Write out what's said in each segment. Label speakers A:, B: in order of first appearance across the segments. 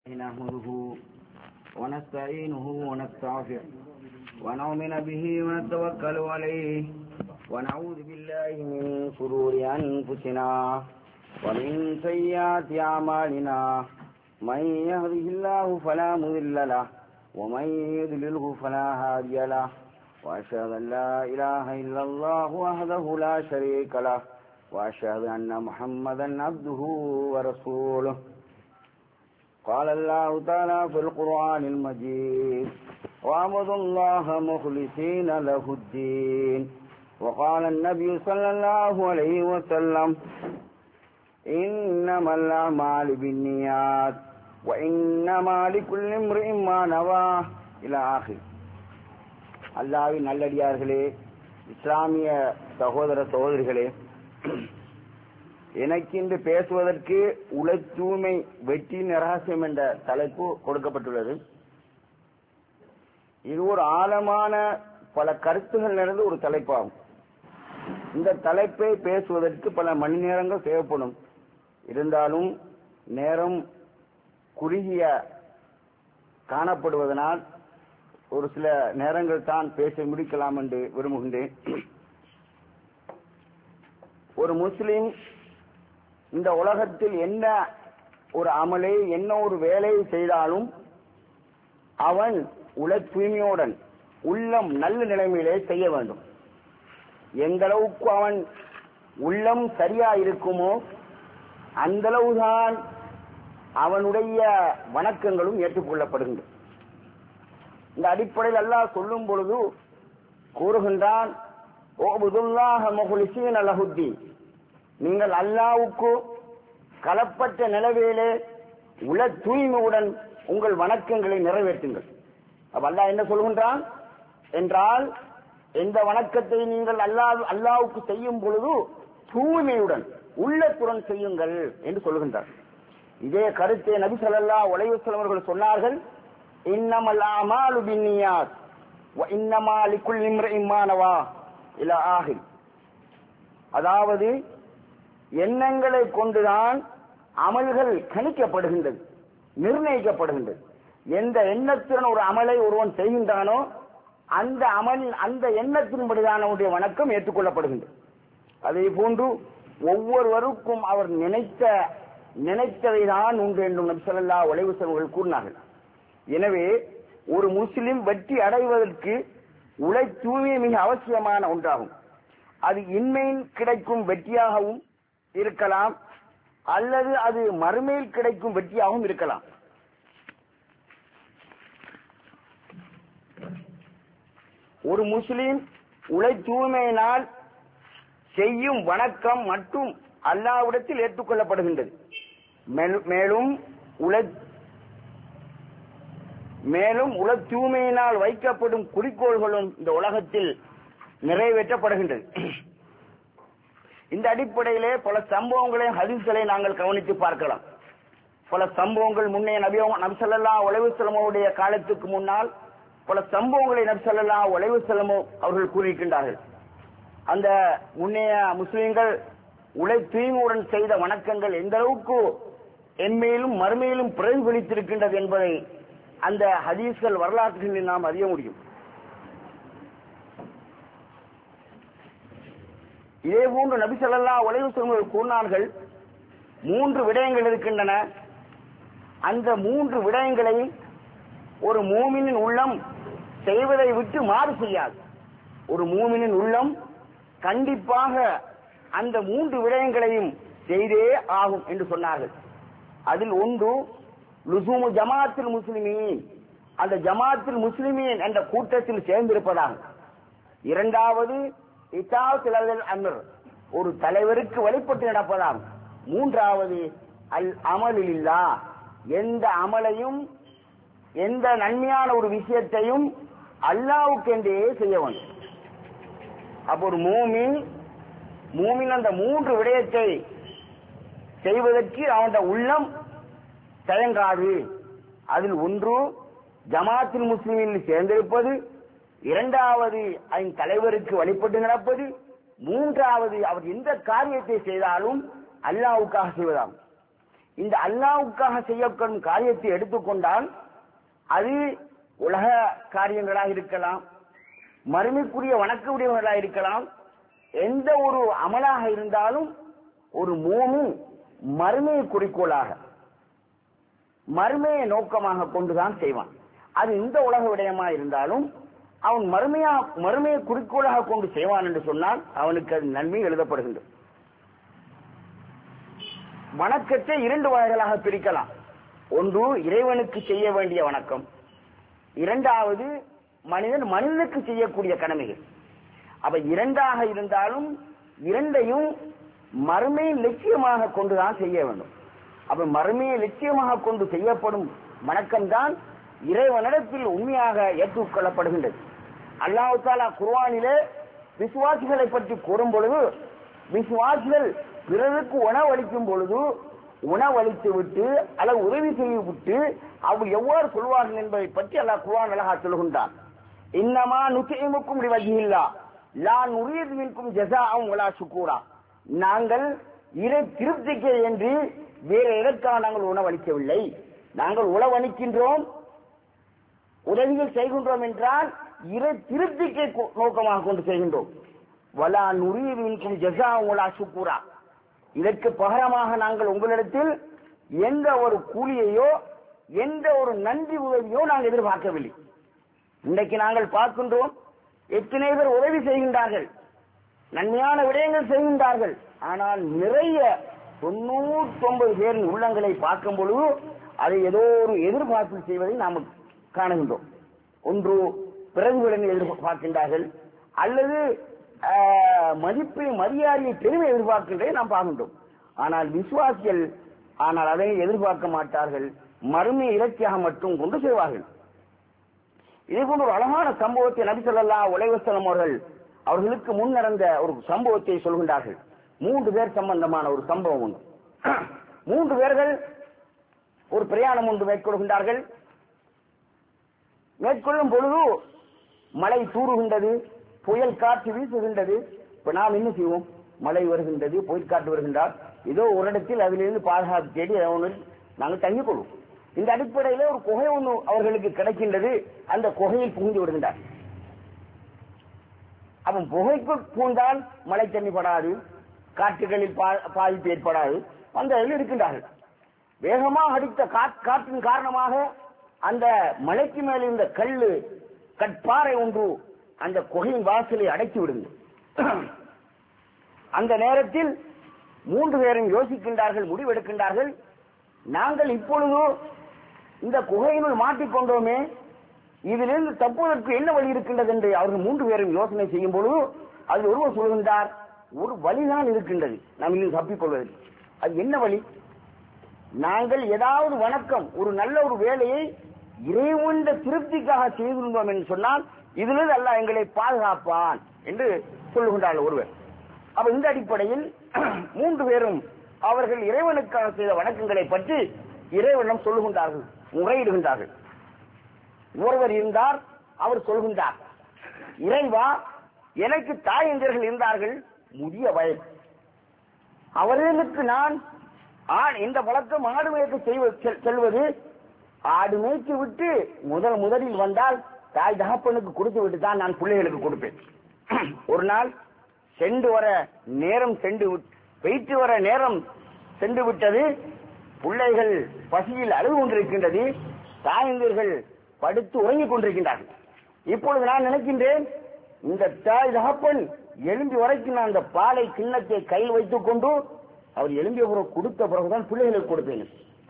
A: نحمده ونستعينه ونستغفره ونؤمن به ونتوكل عليه ونعوذ بالله من شرور أنفسنا ومن سيئات أعمالنا من يهده الله فلا مضل له ومن يضلله فلا هادي له وأشهد أن لا إله إلا الله وحده لا شريك له وأشهد أن محمدا عبده ورسوله. قال الله تعالى في القرآن المجيد واعبدوا الله مخلصين له الدين. وقال النبي صلى الله عليه وسلم إنما الأعمال بالنيات وإنما لكل امرئ ما نوى إلى آخر. அல்லாஹ்வின் நல்லடியார்களே, இஸ்லாமிய சகோதர சகோதரிகளே, எனக்கு இன்று பேசுவதற்கு உள தூய்மை வெற்றியின் ரகசியம் என்ற தலைப்பு கொடுக்கப்பட்டுள்ளது. இது ஒரு ஆழமான பல கருத்துகள் நிறைந்த ஒரு தலைப்பாகும். இந்த தலைப்பை பேசுவதற்கு பல மணி நேரங்கள் தேவைப்படும். இருந்தாலும் நேரம் குறுகிய காணப்படுவதனால் ஒரு சில நேரங்கள் தான் பேசி முடிக்கலாம் என்று விரும்புகின்றேன். ஒரு முஸ்லிம் இந்த உலகத்தில் என்ன ஒரு அமலை என்ன ஒரு வேலையை செய்தாலும் அவன் உள தூய்மையுடன் உள்ளம் நல்ல நிலைமையிலே செய்ய வேண்டும். எந்த அளவுக்கு அவன் உள்ளம் சரியா இருக்குமோ அந்த அளவுதான் அவனுடைய வணக்கங்களும் ஏற்றுக்கொள்ளப்படுகின்றன. இந்த அடிப்படையில் அல்லாஹ் சொல்லும் பொழுது கூறுகின்றான், நீங்கள் அல்லாஹ்வுக்கு களப்பட்ட நிலவிலே உள தூய்மையுடன் உங்கள் வணக்கங்களை நிறைவேற்றுங்கள். அப்ப அல்லாஹ் என்ன சொல்கின்றான் என்றால், எந்த வணக்கத்தை நீங்கள் அல்லாஹ்வுக்கு செய்யும் பொழுது தூய்மையுடன் உள்ளத்துடன் செய்யுங்கள் என்று சொல்கின்றார். இதே கருத்தை நபி ஸல்லல்லாஹு அலைஹி வஸல்லம் அவர்கள் சொன்னார்கள், இன்னமல் அமாலு பின்னியாத் வ இன்னமா லிக்குல்லி இம்ரிஇன் மா நவா இலா ஆஹிர். அதாவது எண்ணங்களை கொண்டுதான் அமல்கள் கணிக்கப்படுகின்றது, நிர்ணயிக்கப்படுகின்றது. எந்த எண்ணத்துடன் ஒரு அமலை ஒருவன் செய்கின்றானோ அந்த அந்த எண்ணத்தின்படிதான் அவனுடைய வணக்கம் ஏற்றுக்கொள்ளப்படுகின்றது. அதே போன்று ஒவ்வொருவருக்கும் அவர் நினைத்ததைதான் உண்டு என்றும் நபி ஸல்லல்லாஹு அலைஹி வஸல்லம் அவர்கள் கூறினார்கள். எனவே ஒரு முஸ்லிம் வெற்றி அடைவதற்கு உள தூய்மை மிக அவசியமான ஒன்றாகும். அது இன்மையில் கிடைக்கும் வெற்றியாகவும் இருக்கலாம், அல்லது அது மறுமையில் கிடைக்கும் வெற்றியாகவும் இருக்கலாம். ஒரு முஸ்லிம் உள தூய்மையினால் செய்யும் வணக்கம் மற்றும் அல்லாஹ்விடத்தில் ஏற்றுக்கொள்ளப்படுகின்றது. மேலும் உள தூய்மையினால் வைக்கப்படும் குறிக்கோள்களும் இந்த உலகத்தில் நிறைவேற்றப்படுகின்றது. இந்த அடிப்படையிலே பல சம்பவங்களை ஹதீஸ்களை நாங்கள் கவனித்து பார்க்கலாம். பல சம்பவங்கள் முன்னைய நபி ஸல்லல்லாஹு அலைஹி வஸல்லம் அவருடைய காலத்துக்கு முன்னால் பல சம்பவங்களை நபி ஸல்லல்லாஹு அலைஹி வஸல்லம் அவர்கள் கூறியிருக்கின்றார்கள். அந்த முன்னைய முஸ்லிம்கள் உள தூய்மையுடன் செய்த வணக்கங்கள் எந்த அளவுக்கு என்மையிலும் மறுமையிலும் பிரதிபலித்திருக்கின்றது என்பதை அந்த ஹதீஸ்கள் வரலாற்றுகளில் நாம் அறிய முடியும். இதே போன்று நபி ஸல்லல்லாஹு அலைஹி வஸல்லம் கூறினார்கள், 3 விடயங்கள் இருக்கின்றன. அந்த 3 விடயங்களையும் ஒரு மூமினின் உள்ளம் செய்வதை விட்டு மாறு செய்யாது. ஒரு மூமினின் உள்ளம் கண்டிப்பாக அந்த 3 விடயங்களையும் செய்தே ஆகும் என்று சொன்னார்கள். அதில் ஒன்று லுசூமு ஜமாஅத்துல் முஸ்லிமீன், அந்த ஜமாஅத்துல் முஸ்லிமீன் என்ற கூட்டத்தில் சேர்ந்திருப்பதாகும். இரண்டாவது இத்தாஅத்துல் அம்ர், ஒரு தலைவருக்கு வழிபட்டு நடப்பதாகும். மூன்றாவது அல் அமலு லில்லாஹ், எந்த அமலையும் எந்த நன்மையான ஒரு விஷயத்தையும் அல்லாஹ்வுக்கென்றே செய்ய வேண்டும். அப்போ ஒரு மூமின் அந்த 3 விடயத்தை செய்வதற்கு அவனுடைய உள்ளம் தயங்காது. அதில் ஒன்று ஜமாஅத்துல் முஸ்லிமீன் சேர்ந்திருப்பது, இரண்டாவது அதன் தலைவருக்கு வழிபட்டு நடப்பது, மூன்றாவது அவர் எந்த காரியத்தை செய்தாலும் அல்லாஹ்வுக்காக செய்வதாகும். இந்த அல்லாஹ்வுக்காக செய்யப்படும் காரியத்தை எடுத்துக்கொண்டால் அது உலக காரியங்களாக இருக்கலாம், மறுமைக்குரிய வணக்க உடையவர்களாக இருக்கலாம். எந்த ஒரு அமலாக இருந்தாலும் ஒரு மூமின் மறுமையை குறிக்கோளாக, மறுமையை நோக்கமாக கொண்டுதான் செய்வான். அது இந்த உலக விடயமா இருந்தாலும் அவன் மறுமையை குறிக்கோளாக கொண்டு செய்வான் என்று சொன்னால் அவனுக்கு அது நன்மை எழுதப்படுகின்றது. வணக்கத்தை 2 வகைகளாக பிரிக்கலாம். ஒன்று இறைவனுக்கு செய்ய வேண்டிய வணக்கம், இரண்டாவது மனிதனுக்கு செய்யக்கூடிய கடமைகள். அப்ப 2ஆக இருந்தாலும் 2ஐயும் மறுமையை லட்சியமாக கொண்டுதான் செய்ய வேண்டும். அப்ப மறுமையை லட்சியமாக கொண்டு செய்யப்படும் வணக்கம்தான் இறைவனிடத்தில் உண்மையாக ஏற்றுக்கொள்ளப்படுகின்றது. அல்லாஹ் தஆலா குர்ஆனிலே விசுவாசிகளை பற்றி கூறும் பொழுது, விசுவாசிகள் பிறருக்கு உணவளிக்கும் பொழுது உணவளித்து விட்டு அல்லது உதவி செய்து விட்டு அவர் எவ்வாறு சொல்வார்கள் என்பதை பற்றி அல்லாஹ் குர்ஆன் அழகா சொல்கின்றான். இன்னமா நுத்இமுக்கும் லிவஜ்ஹில்லாஹ் லா நுரீது மின்கும் ஜஸாஅன் வலா ஷுக்கூரா. நாங்கள் இறை திருப்திக்கு என்று வேறு எதற்காக நாங்கள் உணவளிக்கவில்லை. நாங்கள் உணவளிக்கின்றோம், உதவிகள் செய்கின்றோம் என்றால் இறை திருப்திக்கு நோக்கமாக கொண்டு செய்கின்றோம். வலா நுரீது மின்கும் ஜஸாஅன் வலா ஷுக்கூரா. இதற்கு பகரமாக நாங்கள் உங்களிடத்தில் எந்த ஒரு கூலியையோ எந்த ஒரு நன்றி உதவியோ நாங்கள் எதிர்பார்க்கவில்லை. இன்றைக்கு நாங்கள் பார்க்கின்றோம், எத்தனை பேர் உதவி செய்கின்றார்கள், நன்மையான விடயங்கள் செய்கின்றார்கள். ஆனால் நிறைய 99 பேரின் உள்ளங்களை பார்க்கும் பொழுது அதை ஏதோ ஒரு எதிர்பார்ப்பு செய்வதை நாம் காணுகின்றோம். ஒன்று பிறகுடன் எதிர்பார்க்கின்றார்கள், அல்லது மதிப்பை மரியாதையை பெருமை எதிர்பார்க்கின்றதை நாம் பார்க்கின்றோம். ஆனால் விசுவாசிகள் அதை எதிர்பார்க்க மாட்டார்கள், மறுமை இலக்கியாக மட்டும் கொண்டு செய்வார்கள். இதே போன்ற ஒரு அழகான சம்பவத்தை நபி ஸல்லல்லாஹு அலைஹி வஸல்லம் அவர்களுக்கு முன் நடந்த ஒரு சம்பவத்தை சொல்கின்றார்கள். 3 பேர் சம்பந்தமான ஒரு சம்பவம் உண்டு. 3 பேர்கள் ஒரு பிரயாணம் ஒன்று மேற்கொள்கின்றார்கள். மேற்கொள்ளும் பொழுது மழை தூறுகின்றது, புயல் காற்று வீசுகின்றது. இப்ப நாம் என்ன செய்வோம்? மழை வருகின்றது, புயல் காற்று வருகின்றார், ஏதோ ஒரு இடத்தில் அதிலிருந்து பாதுகாப்பு தேடி நாங்கள் தங்கிக் கொள்வோம். இந்த அடிப்படையில ஒரு குகை ஒன்று அவர்களுக்கு கிடைக்கின்றது. அந்த குகையில் புகுந்து விடுகின்றார். அவன் புகைக்கு பூந்தால் மழை தண்ணி படாது, காற்றுகளில் பாதிப்பு ஏற்படாது, அந்த இதில் இருக்கின்றார்கள். வேகமாக அடித்த காற்றின் காரணமாக அந்த மலைக்கு மேல் இருந்த கற்பாறை ஒன்று அந்த குகையின் வாசலை அடைத்து விடுங்கள். அந்த நேரத்தில் 3 பேரும் யோசிக்கின்றார்கள், முடிவெடுக்கின்றார்கள். நாங்கள் இப்பொழுது இந்த குகையினுள் மாட்டிக்கொண்டோமே, இதிலிருந்து தப்புவதற்கு என்ன வழி இருக்கின்றது என்று அவர்கள் 3 பேரும் யோசனை செய்யும் பொழுது அதில் ஒருவர் சொல்கின்றார், ஒரு வழிதான் இருக்கின்றது நாம் இதில் தப்பிக்கொள்வதற்கு. அது என்ன வழி? நாங்கள் ஏதாவது வணக்கம், ஒரு நல்ல ஒரு வேலையை இறைவனுடைய திருப்திக்காக செய்திருந்தோம் என்று சொன்னால் இதிலிருந்து அல்லாஹ் எங்களை பாதுகாப்பான் என்று சொல்லுகின்றார் ஒருவர். அப்ப இந்த அடிப்படையில் 3 பேரும் அவர்கள் இறைவனுக்காக செய்த வணக்கங்களை பற்றி இறைவனிடம் சொல்லுகின்றார்கள், முறையிடுகின்றார்கள். ஒருவர் இருந்தார், அவர் சொல்கின்றார், இறைவா, எனக்கு தாயந்தர்கள் இருந்தார்கள், முதிய வயது. அவர்களுக்கு நான் இந்த வழக்கம் ஆடு மேய்க்க செல்வது, ஆடு மேய்ச்சி விட்டு முதலில் வந்தால் தாய் தகப்பனுக்கு கொடுத்து விட்டு தான் நான் பிள்ளைகளுக்கு கொடுப்பேன். ஒரு நாள் சென்று வர நேரம் போயிட்டு வர நேரம் சென்று விட்டது. பிள்ளைகள் பசியில் அழுது கொண்டிருக்கின்றது, தாயந்தர்கள் படுத்து உறங்கிக் கொண்டிருக்கின்றார்கள். இப்பொழுது நான் நினைக்கின்றேன், இந்த தாய் தகப்பன் எழும்பி வரைக்கும் நான் அந்த பாலை கிண்ணத்தை கையில் வைத்துக் கொண்டு அவர் எழும்பிய பிறகு கொடுத்த பிறகுதான் பிள்ளைகளுக்கு கொடுப்பேன்.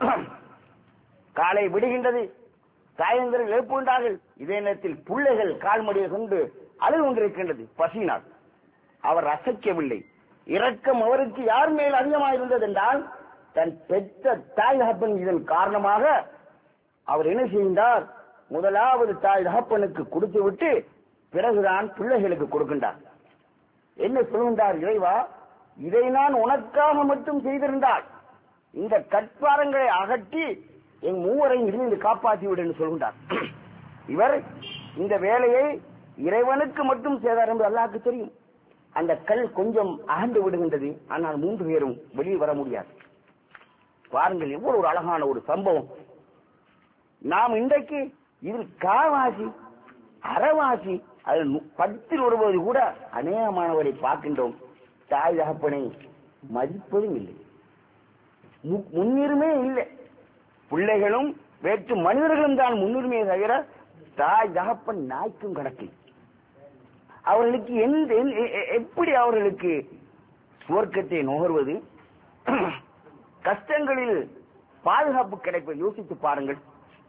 A: காலை விடுகின்றது, தாயந்தர்கள் எழுப்புகின்றார்கள். இதே நேரத்தில் பிள்ளைகள் கால்மடியை கொண்டு அழுது கொண்டிருக்கின்றது பசியினால். அவர் அசைக்கவில்லை. இரக்கம் அவருக்கு யார் மேல் அதிகமாக இருந்தது என்றால் தன் பெற்ற தாய் தகப்பன். இதன் காரணமாக அவர் என்ன செய்கின்றார், முதலாவது தாய் தகப்பனுக்கு கொடுத்து விட்டு பிறகுதான் பிள்ளைகளுக்கு கொடுக்கின்றார். என்ன சொல்கின்றார், இறைவா, இதை நான் உனக்காக மட்டும் செய்திருந்தால் இந்த கற்பாரங்களை அகற்றி என் மூவரையும் இருந்து காப்பாற்றி விடு என்று சொல்கின்றார். இவர் இந்த வேலையை இறைவனுக்கு மட்டும் செய்தார் என்று அல்லாஹ்வுக்கு தெரியும். அந்த கல் கொஞ்சம் அகன்று விடுகின்றது, ஆனால் 3 பேரும் வெளியே வர முடியாது. பாருங்கள் எவ்வளவு ஒரு அழகான ஒரு சம்பவம். நாம் இன்றைக்கு இதில் காவாசி அறவாசி அது 10 வருவது கூட அநேகமானவரை பார்க்கின்றோம். தாய் தகப்பனை மதிப்பதும் இல்லை, முன்னுரிமை இல்லை. பிள்ளைகளும் வேற்று மனிதர்களும் தான் முன்னுரிமையை தவிர தாய் தகப்பன் நாய்க்கும் கணக்கு. அவர்களுக்கு எப்படி அவர்களுக்கு சுவர்க்கத்தை நுகர்வது, கஷ்டங்களில் பாதுகாப்பு கிடைப்பது யோசித்து பாருங்கள்.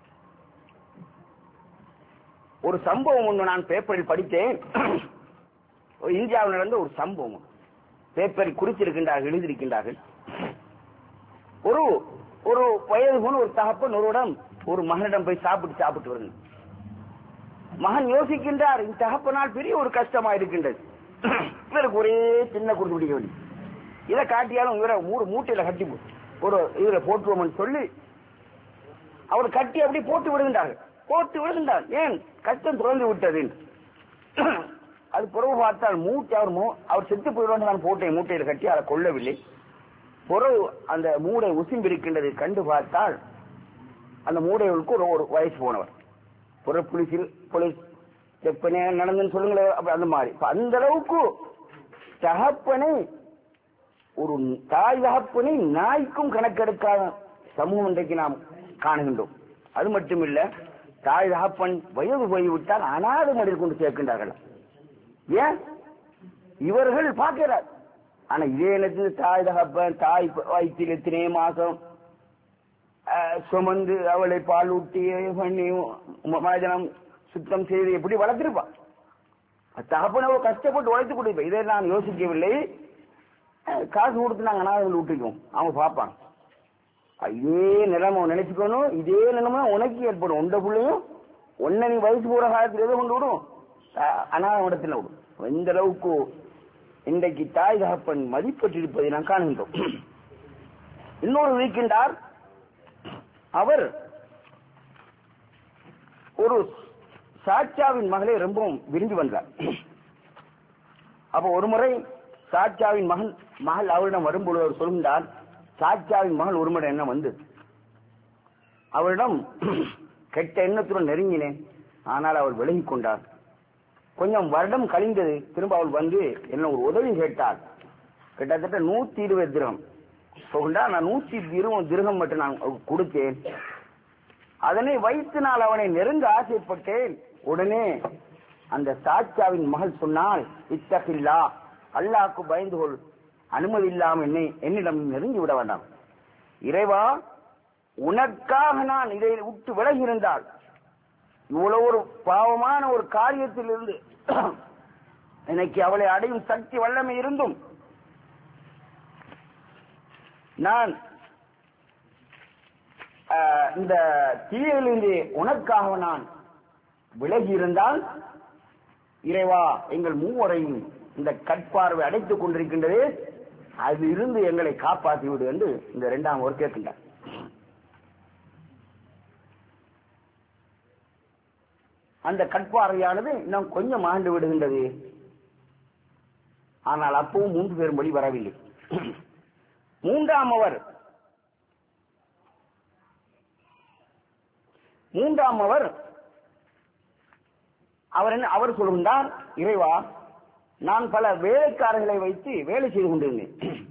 A: ஒரு சம்பவம் ஒன்று நான் பேப்பரில் படித்தேன். இந்தியாவில் நடந்த ஒரு சம்பவம் பேப்பரில் குறித்திருக்கின்றார்கள், எழுதியிருக்கின்றார்கள். ஒரு ஒரு வயது போன ஒரு தகப்பன் ஒருவரிடம் ஒரு மகனிடம் போய் சாப்பிட்டு வருங்க. மகன் யோசிக்கின்றார், இந்த தகப்பனால் பெரிய ஒரு கஷ்டமா இருக்கின்றது, இவருக்கு ஒரே சின்ன கொடுத்து பிடிக்க வேண்டி, இதை காட்டியாலும் இவரை மூட்டையில கட்டி ஒரு இதுல போட்டுவோம் சொல்லி அவர் கட்டி அப்படி போட்டு விடுகின்றார். ஏன் கஷ்டம் தொடர்ந்து விட்டது. அது புறவு பார்த்தால் மூட்டை அவர் செத்து போயிடுவான்னு நான் போட்டேன், மூட்டையில கட்டி அதை கொள்ளவில்லை. புறவு அந்த மூடை உசிம்பிருக்கின்றது. கண்டு பார்த்தால் அந்த மூடைகளுக்கு ஒரு வயசு போனவர், போலீஸ் செக் பண்ணி நடந்துன்னு சொல்லுங்களேன், அந்த மாதிரி. அந்த அளவுக்கு தகப்பனை, ஒரு தாய் தகப்பனை நாய்க்கும் கணக்கெடுக்காத சமூகம் இன்றைக்கு நாம் காணுகின்றோம். அது மட்டுமில்ல, தாய் தகப்பன் வயது போய்விட்டால் அனாதை மடியில் கொண்டு சேர்க்கின்றார்கள். ஏன் இவர்கள் பார்க்கிறார். ஆனா இதே நேரத்தில் தாய் தகப்பன் தாய் வயிற்றில் எத்தனை மாசம் சுமந்து அவளை பால் ஊட்டி பண்ணி மனிதனம் சுத்தம் செய்து எப்படி வளர்த்திருப்பான். தகப்பனை கஷ்டப்பட்டு வளர்த்து கொடுப்பேன். இதை நான் யோசிக்கவில்லை. காசு கொடுத்து நாங்க அனாதைகள் விட்டுக்குவோம், அவங்க பார்ப்பாங்க. இதே நிலைமை நினைச்சுக்கணும். இதே நிலைமை உனக்கு ஏற்படும். உண்ட பிள்ளையும் உன்னை நீ வயசு போற காலத்தில் எதை கொண்டு விடும், அனாதை இடத்துல விடும். இந்த அளவுக்கு இன்றைக்கு தாய் தகப்பன் மதிப்பற்றிருப்பதை நான் காணுகின்றோம். இன்னொரு இருக்கின்றார், அவர் ஒரு சாட்சாவின் மகளை ரொம்பவும் விரும்பி வந்தார். அப்ப ஒரு முறை சாட்சாவின் மகள் அவரிடம் வரும்பொழுது அவர் சொல்கின்றார், சாட்சாவின் மகள் ஒரு முறை என்ன வந்து அவரிடம் கெட்ட எண்ணத்துடன் நெருங்கினேன், ஆனால் அவள் விலகிக் கொண்டார். கொஞ்சம் வருடம் கழிந்தது. திரும்ப அவள் வந்து என்ன ஒரு உதவி கேட்டாள். கிட்டத்தட்ட 120 திரகம் சொல்கின்றார். நான் 120 திரகம் மட்டும் நான் கொடுத்தேன். அதனை வைத்து நான் அவனை நெருங்க ஆசைப்பட்டேன். உடனே அந்த சாட்சாவின் மகள் சொன்னால், இத்தகில்லா, அல்லாஹ்வுக்கு பயந்து கொள், அனுமதி இல்லாமல் என்னிடம் நெருங்கி விட வேண்டாம். இறைவா, உனக்காக நான் இதை விட்டு விலகி இருந்தால், இவ்வளவு ஒரு பாவமான ஒரு காரியத்தில் இருந்து எனக்கு அவளை அடையும் சக்தி வல்லமை இருந்தும் நான் இந்த தீயிலிருந்து உனக்காக நான் விலகி இருந்தால், இறைவா, எங்கள் மூவரையும் இந்த கட்பார்வை அடைத்துக் கொண்டிருக்கின்றது, அது இருந்து எங்களை காப்பாற்றி விடு என்று இந்த 2ஆம் ஒரு கேட்கின்றார். அந்த கட்பார்வையானது இன்னும் கொஞ்சம் ஆண்டு விடுகின்றது. ஆனால் அப்பவும் 3 பேரும் வழி வரவில்லை. 3ஆம் அவர் சொல்கின்றார், இறைவா, நான் பல வேலைக்காரர்களை வைத்து வேலை செய்து கொண்டிருந்தேன்.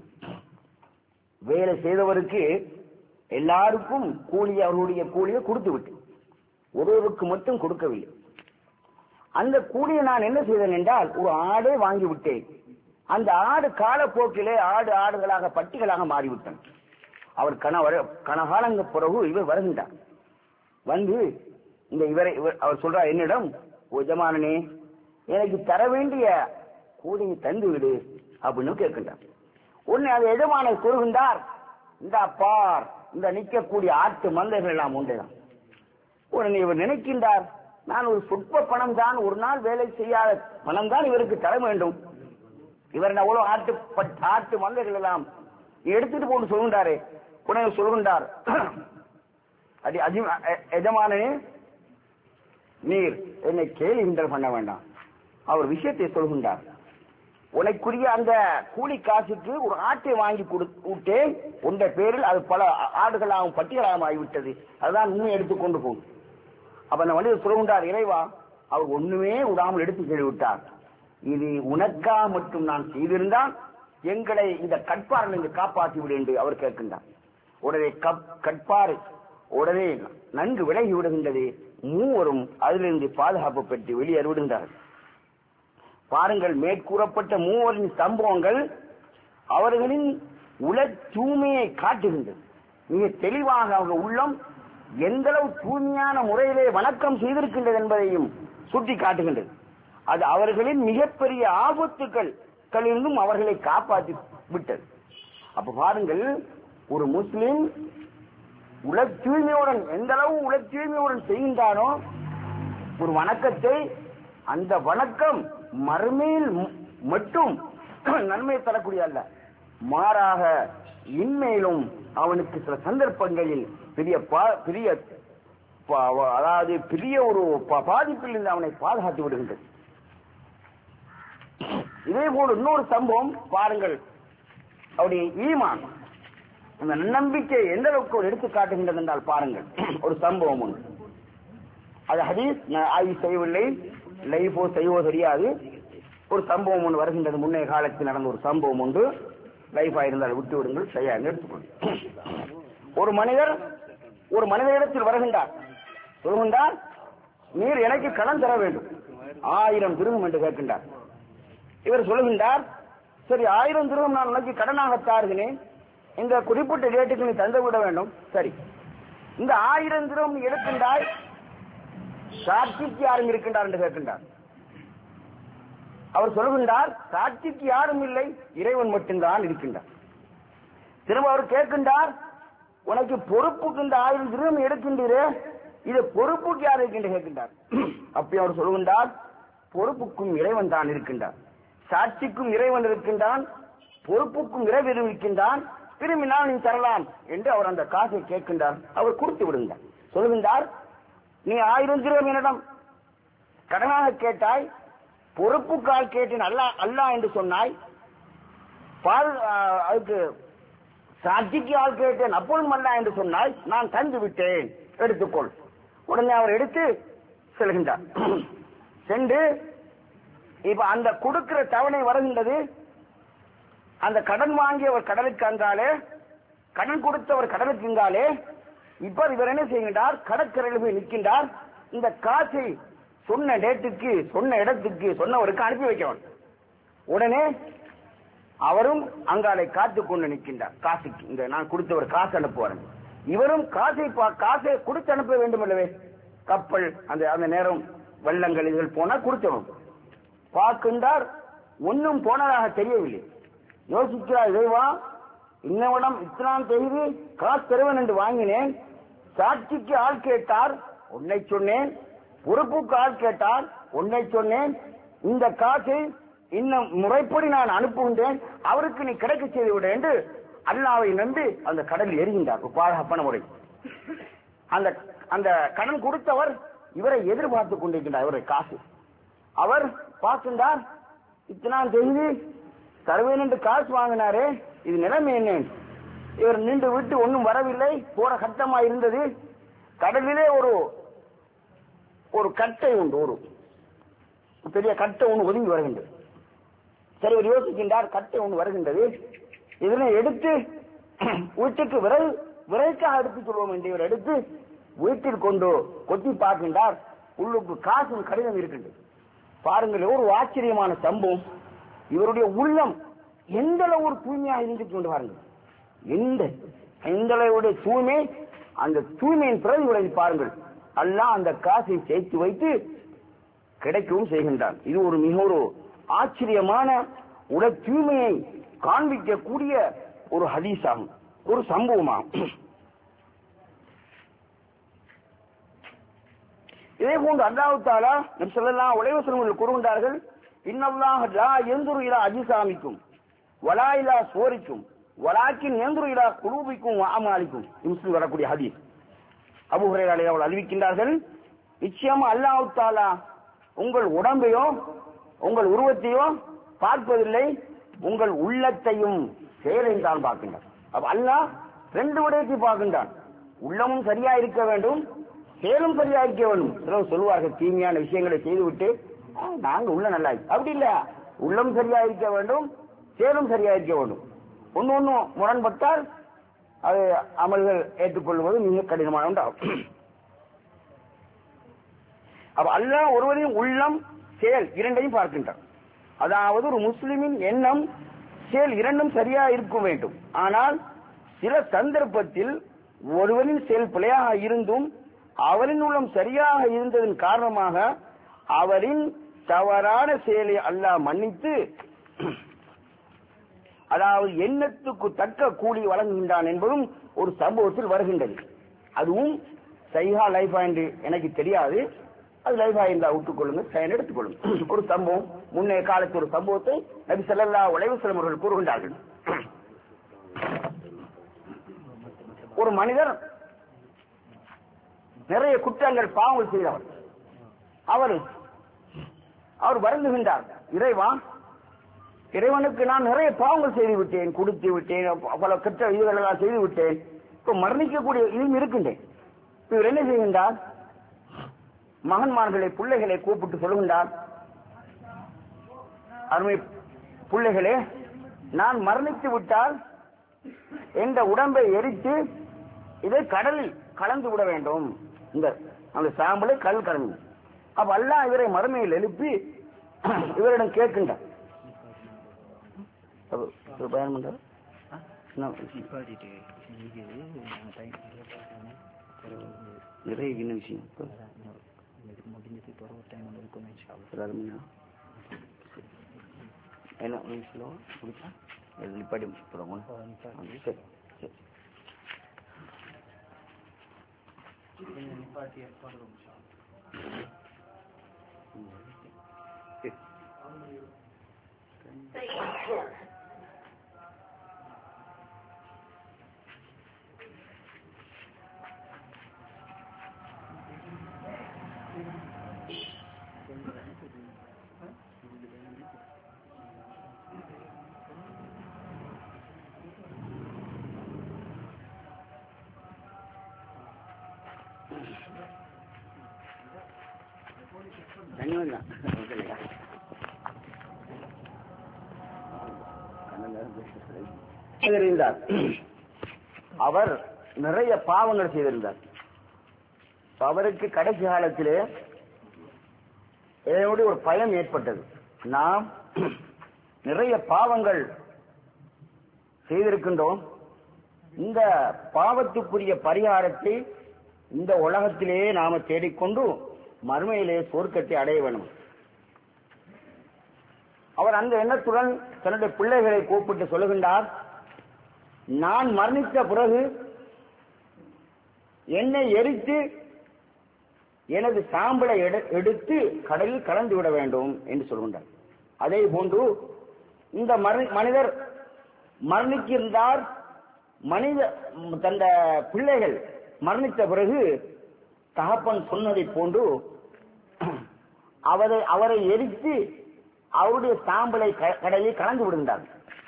A: வேலை செய்தவருக்கு எல்லாருக்கும் அவர்களுடைய கூலியை கொடுத்து விட்டேன், ஒருவருக்கு மட்டும் கொடுக்கவில்லை. அந்த கூலியை நான் என்ன செய்தேன் என்றால், ஒரு ஆடை வாங்கி விட்டேன். அந்த ஆடு காலப்போக்கிலே ஆடுகளாக பட்டிகளாக மாறிவிட்டன. அவர் கனகாலங்க பிறகு இவர் வருகின்றார். வந்து அவர் சொல்றார், என்னிடம், எஜமானனே, எனக்கு தர வேண்டிய கூலியை தந்து விடு அப்படின்னு கேட்கின்றார். உடனே அது எஜமானர் சொல்கின்றார், இந்த பார், இந்த நிற்கக்கூடிய ஆட்டு மந்தைகள் எல்லாம் உண்டுதான். உடனே இவர் நினைக்கின்றார், நான் ஒரு சொற்ப பணம் தான், ஒரு நாள் வேலை செய்யாத பணம் தான் இவருக்கு தர வேண்டும். இவர் எவ்வளவு ஆட்டு மந்தைகள் எல்லாம் எடுத்துட்டு போட்டு சொல்கின்றாரே. உடனே சொல்கின்றார், எஜமானனே, நீர் என்னை கேலி கிண்டல் பண்ண வேண்டாம். அவர் விஷயத்தை சொல்கின்றார். உனக்குரிய அந்த கூலி காசுக்கு ஒரு ஆட்டை வாங்கி கொடுத்தேன் உண்ட பேரில் அது பல ஆடுகளாகவும் பட்டியலாகவும் ஆகிவிட்டது, அதுதான் உண்மை எடுத்துக்கொண்டு போகும். அப்ப அந்த மனிதர் சொல்லுகின்றார், இறைவா அவர் ஒண்ணுமே விடாமல் எடுத்து செல்விட்டார், இது உனக்கா மட்டும் நான் செய்திருந்தால் எங்களை இந்த கட்பாரிலிருந்து காப்பாற்றி விடு என்று அவர் கேட்கின்றார். உடனே கட்பாறு உடனே நன்கு விலகி விடுகின்றது. மூவரும் அதிலிருந்து பாதுகாப்பு பெற்று வெளியேறி விடுகின்றார்கள். பாருங்கள், மேற்கூறப்பட்ட மூவரின் சம்பவங்கள் அவர்களின் உல தூய்மையை காட்டுகின்றது. மிக தெளிவாக அவர்கள் உள்ளம் எந்த அளவு தூய்மையான முறையிலே வணக்கம் செய்திருக்கின்றது என்பதையும் சுட்டி காட்டுகின்றது. அது அவர்களின் மிகப்பெரிய ஆபத்துக்களிலிருந்தும் அவர்களை காப்பாற்றி விட்டது. அப்ப பாருங்கள், ஒரு முஸ்லிம் உல தூய்மையுடன் எந்த அளவு உல தூய்மையுடன் செய்கின்றானோ ஒரு வணக்கத்தை, அந்த வணக்கம் மறுமையில் மட்டும் நன்மை தரக்கூடிய அல்ல, மாறாக இன்மையிலும் அவனுக்கு சில சந்தர்ப்பங்களில் பெரிய ஒரு பாதிப்பில் இருந்து அவனை பாதுகாத்து விடுகின்றது. இதே போல இன்னொரு சம்பவம் பாருங்கள், அவருடைய ஈமான் அந்த நம்பிக்கை எந்த அளவுக்கு ஒரு எடுத்து காட்டுகின்றது என்றால் பாருங்கள், ஒரு சம்பவம் உண்டு. அது ஹதீஸ் ஆய்வு செய்யவில்லை, லைஃபோ செய்வோ தெரியாது. ஒரு சம்பவம் ஒன்று வருகின்றது, முன்னைய காலத்தில் நடந்த ஒரு சம்பவம் உண்டு. லைஃபா இருந்தால் விட்டு விடுங்கள், சரியாக எடுத்துக்கொண்டு. ஒரு மனிதரிடத்தில் வருகின்றார், சொல்கின்றார், நீர் எனக்கு கடன் தர வேண்டும், 1000 திரகம் என்று கேட்கின்றார். இவர் சொல்லுகின்றார், சரி 1000 திரகம் நான் உனக்கு கடனாக தாருகிறேன், இந்த குறிப்பிட்ட டேட்டுக்கு நீ தந்து விட வேண்டும். சரி, இந்த 1000 திரகம் எடுக்கின்றாய், சாட்சிக்கு யாரும் இருக்கின்றார் என்று கேட்கின்றார். அவர் சொல்லுகின்றார், சாட்சிக்கு யாரும் இல்லை, இறைவன் மட்டும்தான் இருக்கின்றார். திரும்ப அவர் கேட்கின்றார், உனக்கு பொறுப்புக்கு இந்த 1000 திரகம் எடுக்கின்றீரே, இது பொறுப்புக்கு யார் இருக்கின்ற கேட்கின்றார். அப்படி அவர் சொல்லுகின்றார், பொறுப்புக்கும் இறைவன் தான் இருக்கின்றார், சாட்சிக்கும் இறைவன் இருக்கின்றான், பொறுப்புக்கும் இறைவன் இருக்கின்றான், திரும்பினால் நீ தரலாம் என்று அவர் அந்த காசை கேட்கின்றார். அவர் கொடுத்து விடுகிறார். சொல்லுகின்றார், நீ 1000 திரகம் என்னிடம் கடனாக கேட்டாய், பொறுப்புக்கால் கேட்டேன் அல்லா என்று சொன்னாய், அதுக்கு சாட்சிக்கு ஆள் கேட்டேன் அப்பொழுதும் அல்ல என்று சொன்னாய், நான் தந்து விட்டேன், எடுத்துக்கொள். உடனே அவர் எடுத்து செல்கின்றார். சென்று இப்ப அந்த கொடுக்கிற தவணை வருகின்றது. அந்த கடன் வாங்கியவர் கடலுக்கு அங்காலே, கடன் கொடுத்தவர் கடலுக்கு இங்காலே. இப்ப இவர் என்ன செய்கின்றார், கடற்கரையில் போய் நிற்கின்றார். இந்த காசை சொன்ன டேட்டுக்கு, சொன்ன இடத்துக்கு, சொன்னவருக்கு அனுப்பி வைக்கவன். உடனே அவரும் அங்காலை காத்து கொண்டு நிற்கின்றார். காசுக்கு இந்த நான் கொடுத்தவர் காசு அனுப்புவார். இவரும் காசை கொடுத்து அனுப்ப வேண்டும் அல்லவே. கப்பல் அந்த நேரம் வெள்ளங்கள் இதில் போனா கொடுத்தவன் பார்க்கின்றார், ஒன்னும் போனதாக தெரியவில்லை. யோசிக்கிறார், இறைவா இன்னவிடம் இத்தனாம் தேதி காசு தருவன் என்று வாங்கினேன், சாட்சிக்கு ஆள் கேட்டார் உன்னை சொன்னேன், பொறுப்புக்கு ஆள் கேட்டார் உன்னை சொன்னேன், இந்த காசை இன்னும் முறைப்படி நான் அனுப்புகின்றேன், அவருக்கு நீ கிடைக்க செய்து விட என்று அல்லாவை நம்பி அந்த கடலில் எரிகின்றார். பாதுகாப்பான முறை. அந்த கடன் கொடுத்தவர் இவரை எதிர்பார்த்துக் கொண்டிருக்கின்றார், இவரை காசு. அவர் பார்க்கின்றார், இத்தனாம் தேதி தருவேன் என்று காசு வாங்கினாரே, இது நிலைமை என்ன? இவர் நின்று விட்டு ஒன்னும் வரவில்லை, போற கட்டமா இருந்தது. கடலிலே ஒரு கட்டை உண்டு, ஒரு பெரிய கட்டை ஒன்று ஒதுங்கி வருகின்றது. சரி, ஒரு யோசிக்கின்றார், கட்டை ஒன்று வருகின்றது, இதனை எடுத்து வீட்டுக்கு விரைக்காக எடுத்துக் கொள்வோம் என்று இவர் எடுத்து வீட்டில் கொண்டு கொத்தி பார்க்கின்றார். உள்ளுக்கு காசும் கடிதம் இருக்கின்றது. பாருங்கள், ஒரு ஆச்சரியமான சம்பவம். இவருடைய உள்ளம் எந்த அளவு ஒரு தூய்மையாக இருந்து கொண்டு பாருங்கள், எந்த அளவுடைய தூய்மை, அந்த தூய்மையின் பிரதிபலனை பாருங்கள். அல்லாஹ் அந்த காசை சேர்த்து வைத்து கிடைக்கவும் செய்கின்றான். இது ஒரு மிக ஒரு ஆச்சரியமான உடல் தூய்மையை காண்பிக்கக்கூடிய ஒரு ஹதீஸாகும், ஒரு சம்பவமாகும். இதே போன்று அல்லாஹ் தஆலா நபி ஸல்லல்லாஹு அலைஹி வஸல்லம் கூறுகின்றார்கள், இன்னல்லாஹ லா யன்துரு இலா அஜ்சாமிக்கும் வலா இலா சுவரிக்கும் வலாக்கின் யன்துரு இலா குலூபிக்கும் வ அமாலிக்கும். முஸ்லிம் வரக்கூடிய ஹதீஸ். அபூ ஹுரைரா அவர்கள் அறிவிக்கின்றார்கள், நிச்சயமா அல்லாஹ் தஆலா உங்கள் உடம்பையோ உங்கள் உருவத்தையோ பார்ப்பதில்லை, உங்கள் உள்ளத்தையும் செயலையும் தான் பார்க்கின்றான். அப்ப அல்லாஹ் ரெண்டு விடயத்தை பார்க்கின்றான். உள்ளமும் சரியா இருக்க வேண்டும், செயலும் சரியா இருக்க வேண்டும். சிலர் சொல்லுவார்கள் தீமையான விஷயங்களை செய்துவிட்டு நாங்க உள்ள நல்லா அப்படி இல்ல, உள்ளம் சரியா இருக்க வேண்டும், செயலும் சரியா இருக்க வேண்டும். ஒன்னு முரண்பட்டால் அது அமல்கள் ஏற்றுக்கொள்வது மிக கடினமான உண்டாகும். அப்ப அல்லாஹ் ஒருவரையும் உள்ளம் செயல் இரண்டையும் பார்க்கின்றான். அதாவது ஒரு முஸ்லிமின் எண்ணம் செயல் இரண்டும் சரியா இருக்க வேண்டும். ஆனால் சில சந்தர்ப்பத்தில் ஒருவரின் செயல் பிழையாக இருந்தும் அவரின் உள்ளம் சரியாக இருந்ததன் காரணமாக அவரின் தவறான செயலை அல்லாஹ் மன்னித்து, அதாவது எண்ணத்துக்கு தக்க கூலி வழங்குகின்றான் என்பதும் ஒரு சம்பவத்தில் வருகின்றது. அதுவும் சைஹா லைஃபா என்று எனக்கு தெரியாது, அது லைஃபா இருந்தா விட்டுக்கொள்ளுங்க, எடுத்துக்கொள்ளுங்க. ஒரு சம்பவம், முன்னைய காலத்து ஒரு சம்பவத்தை நபி ஸல்லல்லாஹு அலைஹி வஸல்லம் அவர்கள் கூறுகின்றார்கள். ஒரு மனிதர் நிறைய குற்றங்கள் பாவங்கள் செய்தவர். அவர் வருந்துகின்றார், இறைவனுக்கு நான் நிறைய பாவங்கள் செய்து விட்டேன், குடித்து விட்டேன், பல கெட்ட இதுகளெல்லாம் செய்து விட்டேன், இப்ப மரணிக்கக்கூடிய இதுவும் இருக்கின்றேன். இவர் என்ன செய்கின்றார்? மகன்மார்களை பிள்ளைகளை கூப்பிட்டு சொல்லுகின்றார், அருமை பிள்ளைகளே, நான் மரணித்து விட்டால் என்ற உடம்பை எரித்து இதை கடலில் கலந்து விட வேண்டும். அந்த சாம்பலை கடல் கலந்து. அப்ப அல்லாஹ் இவரை மறுமையில் எழுப்பி இவரிடம் கேட்கின்றார். பயன் பண்றாரு நிறைய என்ன விஷயம் என்ன முடிச்சா நிப்பாட்டி சரி நிப்பாட்டி அவர் நிறைய பாவங்கள் செய்திருந்தார். அவருக்கு கடைசி காலத்திலே என்னோட ஒரு பயம் ஏற்பட்டது. நாம் நிறைய பாவங்கள் செய்திருக்கின்றோம், இந்த பாவத்துக்குரிய பரிகாரத்தை இந்த உலகத்திலேயே நாம தேடிக்கொண்டு மறுமையிலே சொர்க்கத்தை அடைய வேண்டும். அவர் அந்த எண்ணத்துடன் தன்னுடைய பிள்ளைகளை கூப்பிட்டு சொல்லுகின்றார், நான் மரணித்த பிறகு என்னை எரித்து எனது சாம்பலை எடுத்து கடலில் கலந்து விட வேண்டும் என்று சொல்கின்றார். அதே போன்று இந்த மனிதர் மரணிக்கின்றார், தந்த பிள்ளைகள் மரணித்த பிறகு தகப்பன் சொன்னதை போன்று அவரை எரித்து அவருடைய சாம்பலை கடலில் கலந்து விடுகின்றார்.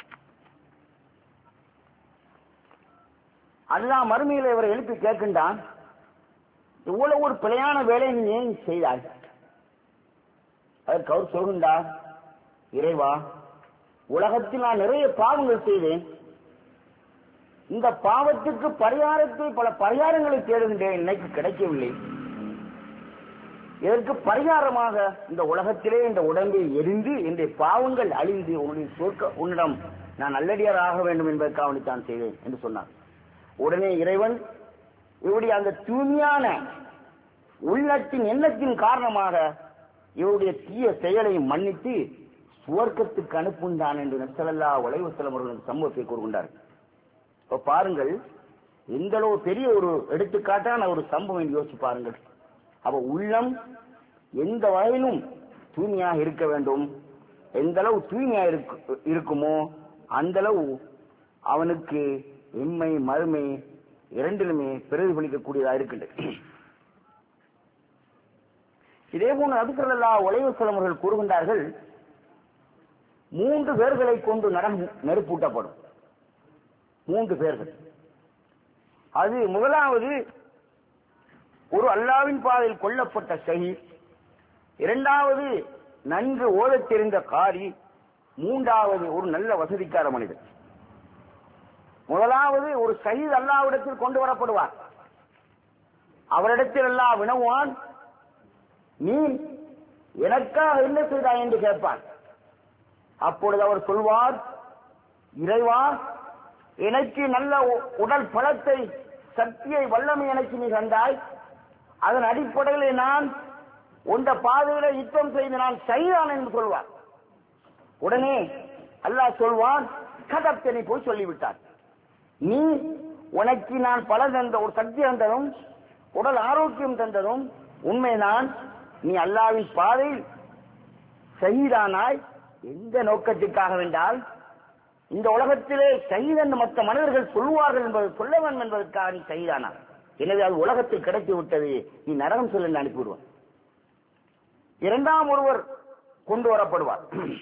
A: அல்லாஹ் மறுமையில் இவரை எழுப்பி கேட்கின்றான், இவ்வளவு ஒரு பிழையான வேலையை நீ ஏன் செய்தாய்? அதற்கு அவர் சொல்கின்றார், இறைவா, உலகத்தில் நான் நிறைய பாவங்கள் செய்தேன், இந்த பாவத்துக்கு பரிகாரத்தை பல பரிகாரங்களை தேடுகின்றேன், எனக்கு கிடைக்கவில்லை. இதற்கு பரிகாரமாக இந்த உலகத்திலே இந்த உடம்பை எரிந்து இந்த பாவங்கள் அழிந்து உன்னிடம் நான் நல்லடியாராக வேண்டும் என்பதற்காக தான் செய்வேன் என்று சொன்னார். உடனே இறைவன் இவருடைய அந்த தூய்மையான உள்ளத்தின் எண்ணத்தின் காரணமாக இவருடைய தீய செயலை மன்னித்து சுவர்க்கத்துக்கு அனுப்புகின்றான் என்று ஸல்லல்லாஹு அலைஹி வஸல்லம் அவர்கள் சம்பவத்தை கூறுகின்றார். இப்ப பாருங்கள், எந்த அளவு பெரிய ஒரு எடுத்துக்காட்டான ஒரு சம்பவம் என்று யோசிச்சு பாருங்கள். அப்ப உள்ளம் எந்த வகையிலும் தூய்மையாக இருக்க வேண்டும். எந்த அளவு தூய்மையாக இருக்குமோ அந்த அளவு அவனுக்கு இம்மை மறுமை இரண்டிலுமே பிரதிபலிக்கக்கூடியதாக இருக்கின்றது. இதே போன்று நபி ஸல்லல்லாஹு அலைஹி வஸல்லம் அவர்கள் கூறுகின்றார்கள், 3 பேர்களை கொண்டு நெருப்பூட்டப்படும். 3 பேர்கள். அது முதலாவது ஒரு அல்லாஹ்வின் பாதையில் கொல்லப்பட்ட ஷஹீத், இரண்டாவது நன்கு ஓதத் தெரிந்த காரி, மூன்றாவது ஒரு நல்ல வசதிக்கார மனிதர். முதலாவது ஒரு ஷஹீத் அல்லாஹ்விடத்தில் கொண்டு வரப்படுவார். அவரிடத்தில் அல்லாஹ் வினவுவான், நீ எனக்காக என்ன செய்தாய் என்று கேட்பான். அப்பொழுது அவர் சொல்வார், இறைவா, எனக்கு நல்ல உடல் பலத்தை, சக்தியை, வல்லமை எனக்கு நீ தந்தாய். அதன் அடிப்படையில் நான் உண்ட பாதையில யுத்தம் செய்து நான் ஷஹீதான் என்று சொல்வார். உடனே அல்லாஹ் சொல்வான், கதப்தனை போய் சொல்லிவிட்டார். நீ உனக்கு நான் பல தந்த ஒரு சக்தி தந்ததும் உடல் ஆரோக்கியம் தந்ததும் உண்மைதான். நீ அல்லாஹ்வின் பாதையில் ஷஹீதானாய். எந்த நோக்கத்திற்காக வென்றால், இந்த உலகத்திலே ஷஹீத் என்று மற்ற மனிதர்கள் சொல்வார்கள் என்பது சொல்ல வேண்டும் என்பதற்காக நீ ஷஹீதானாய். எனவே அது உலகத்தில் கிடைத்து விட்டது, நீ நரகம் செல் என்று அனுப்பிவிடுவார். இரண்டாம் ஒருவர் கொண்டு வரப்படுவார்.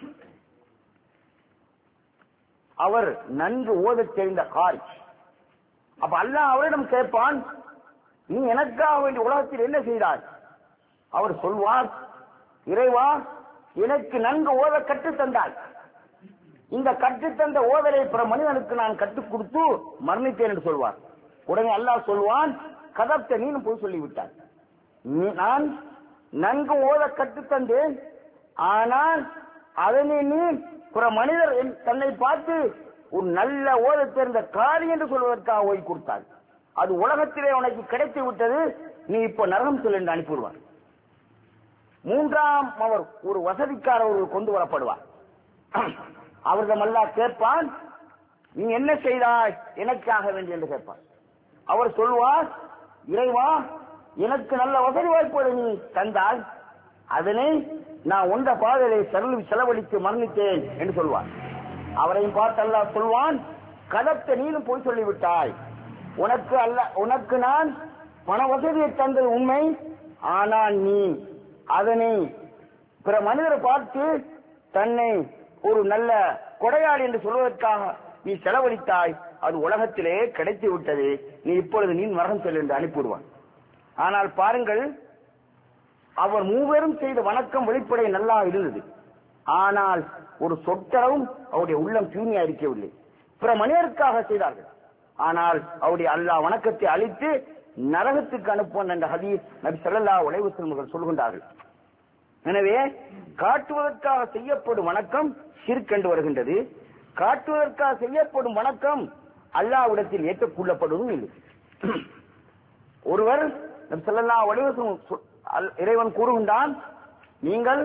A: அவர் நன்கு ஓதத் தெரிந்த காரி. அப்ப அல்லாஹ் அவரிடம் கேட்பான், நீ எனக்காக வேண்டிய உலகத்தில் என்ன செய்தாய்? அவர் சொல்வார், இறைவா, எனக்கு நன்கு ஓத கற்றுத் தந்தாய். இந்த கற்றுத்தந்த ஓதலை பிற மனிதனுக்கு நான் கற்றுக் கொடுத்து மரணித்தேன் என்று சொல்வார். உடனே அல்லாஹ் சொல்வான், கதப்த, நீனும் போய் சொல்லிவிட்டாய். நான் நன்கு ஓத கற்றுத்தந்தேன், ஆனால் அதனை நீ பிற மனிதர் தன்னை பார்த்து ஒரு நல்ல ஓத தெரிந்த காரி என்று சொல்வதற்காக ஓய்வு கொடுத்தார். அது உலகத்திலே உனக்கு கிடைத்து விட்டது, நீ இப்ப நரகம் செல் என்று அனுப்பிவிடுவார். மூன்றாம் அவர் ஒரு வசதிக்காரர்கள் கொண்டு வரப்படுவார். அவரிடம் அல்லாஹ் கேட்பான், நீ என்ன செய்தாய் எனக்காக வேண்டி என்று கேட்பார். அவர் சொல்வார், இறைவா, எனக்கு நல்ல வசதி வாய்ப்புகளை நீ தந்தால் அதனை நான் உண்ட பாதையை செலவழித்து மரணித்தேன் என்று சொல்வார். அவரையும் பார்த்து அல்லாஹ் சொல்வான், கதப்த, நீனும் போய் சொல்லிவிட்டாய். உனக்கு நான் பண வசதியை தந்தது உண்மை, ஆனால் நீ அதனை பிற மனிதரை பார்த்து தன்னை ஒரு நல்ல கொடையாளி என்று சொல்வதற்காக நீ செலவழித்தாய். அது உலகத்திலே கிடைத்து விட்டது, நீ இப்பொழுது நீ நரகம் செல் என்று அனுப்பிவிடுவான். ஆனால் பாருங்கள், அவர் மூவரும் செய்த வணக்கம் வெளிப்படை நல்லா இருந்தது. ஆனால் ஒரு சொற்றளவும் அவருடைய உள்ளம் தூய்மையா இருக்கவில்லை. பிற மனிதருக்காக செய்தார்கள், ஆனால் அவருடைய அல்லாஹ் வணக்கத்தை அழித்து நரகத்துக்கு அனுப்புவான் என்ற ஹதீஸ் நபி ஸல்லல்லாஹு அலைஹி வஸல்லம் சொல்கின்றார்கள். எனவே காட்டுவதற்காக செய்யப்படும் வணக்கம் ஷிர்க் என்று வருகின்றது. காட்டுவதற்காக செய்யப்படும் வணக்கம் அல்லாஹ்விடத்தில் ஏற்றுக்கொள்ளப்படுவதும் இல்லை. ஒருவர் நபி ஸல்லல்லாஹு அலைஹி வஸல்லம் இறைவன் கூறுகின்றான், நீங்கள்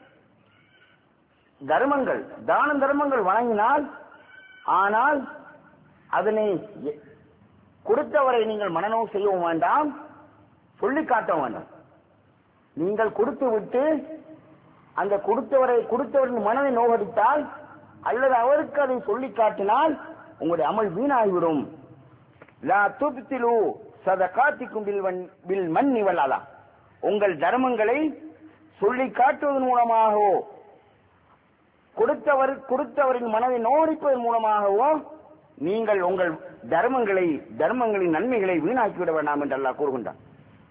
A: தர்மங்கள், தான தர்மங்கள் வழங்கினால், ஆனால் அதனை கொடுத்தவரை நீங்கள் மனநோவு செய்யவும் வேண்டாம், சொல்லி காட்ட வேண்டாம். நீங்கள் கொடுத்து விட்டு அந்த கொடுத்தவரின் மனதை நோகடித்தால் அல்லது அவருக்கு அதை சொல்லி காட்டினால் உங்களுடைய அமல் வீணாகிவிடும். லா துப்திலு சதகாத்திக்கும் பில் மன்னி வல் அதா. உங்கள் தர்மங்களை சொல்லி காட்டுவதன் மூலமாகவோ கொடுத்தவரின் மனதை நோடிப்பதன் மூலமாகவோ நீங்கள் உங்கள் தர்மங்களின் நன்மைகளை வீணாக்கிவிட வேண்டாம் என்று அல்லாஹ் கூறுகின்றான்.